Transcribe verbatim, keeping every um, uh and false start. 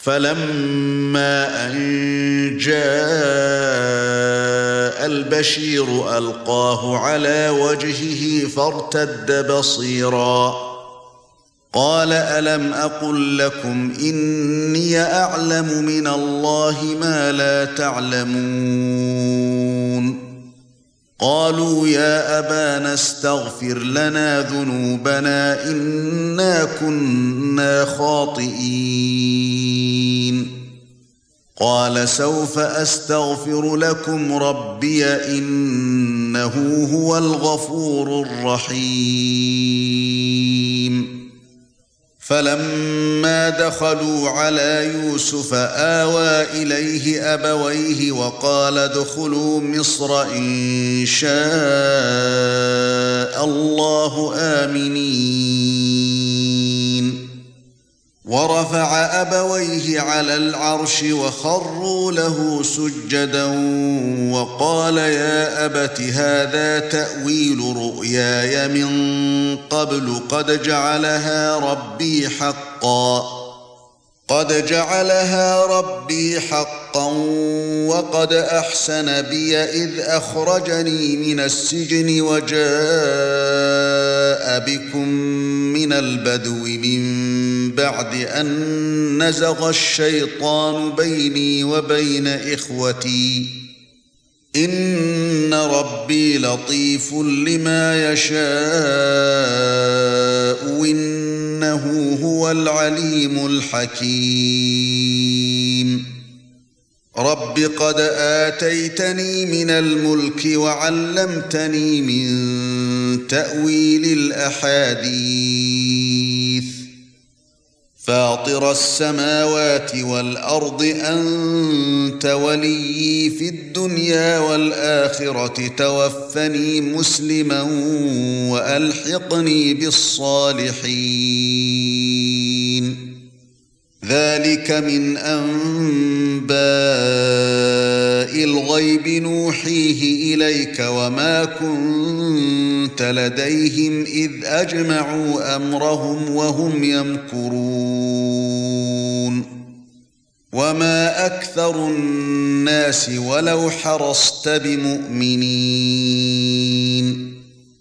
فَلَمَّا أَن جَاءَ الْبَشِيرُ أَلْقَاهُ عَلَى وَجْهِهِ فَارْتَدَّ بَصِيرًا قَالَ أَلَمْ أَقُل لَّكُمْ إِنِّي أَعْلَمُ مِنَ اللَّهِ مَا لَا تَعْلَمُونَ قَالُوا يَا أَبَانَا اسْتَغْفِرْ لَنَا ذُنُوبَنَا إِنَّا كُنَّا خَاطِئِينَ قَالَ سَوْفَ أَسْتَغْفِرُ لَكُمْ رَبِّي إِنَّهُ هُوَ الْغَفُورُ الرَّحِيمُ فَلَمَّا دَخَلُوا عَلَى يُوسُفَ آوَى إِلَيْهِ أَبَوَيْهِ وَقَالَ ادْخُلُوا مِصْرَ إِن شَاءَ اللَّهُ آمِنِينَ وَرَفَعَ أَبَوَيْهِ عَلَى الْعَرْشِ وَخَرُّوا لَهُ سُجَّدًا وَقَالَ يَا أَبَتِ هَذَا تَأْوِيلُ رُؤْيَايَ مِن قَبْلُ قَدْ جَعَلَهَا رَبِّي حَقًّا قَدْ جَعَلَهَا رَبِّي حَقًّا وَقَدْ أَحْسَنَ بِي إِذْ أَخْرَجَنِي مِنَ السِّجْنِ وَجَاءَ بِكُم مِّنَ الْبَدْوِ مِن بَعْدِ أَن نَّزَغَ الشَّيْطَانُ بَيْنِي وَبَيْنَ إِخْوَتِي إِنَّ رَبِّي لَطِيفٌ لِّمَا يَشَاءُ إِنَّهُ هُوَ الْعَلِيمُ الْحَكِيمُ رَبِّ قَدْ آتَيْتَنِي مِنَ الْمُلْكِ وَعَلَّمْتَنِي مِن تَأْوِيلِ الْأَحَادِيثِ فاطر السماوات والأرض أنت وليي في الدنيا والآخرة توفني مسلما وألحقني بالصالحين ذلك من أنباء الغيب نوحيه إليك وما كنت لديهم إذ أجمعوا أمرهم وهم يمكرون وما أكثر الناس ولو حرصت بمؤمنين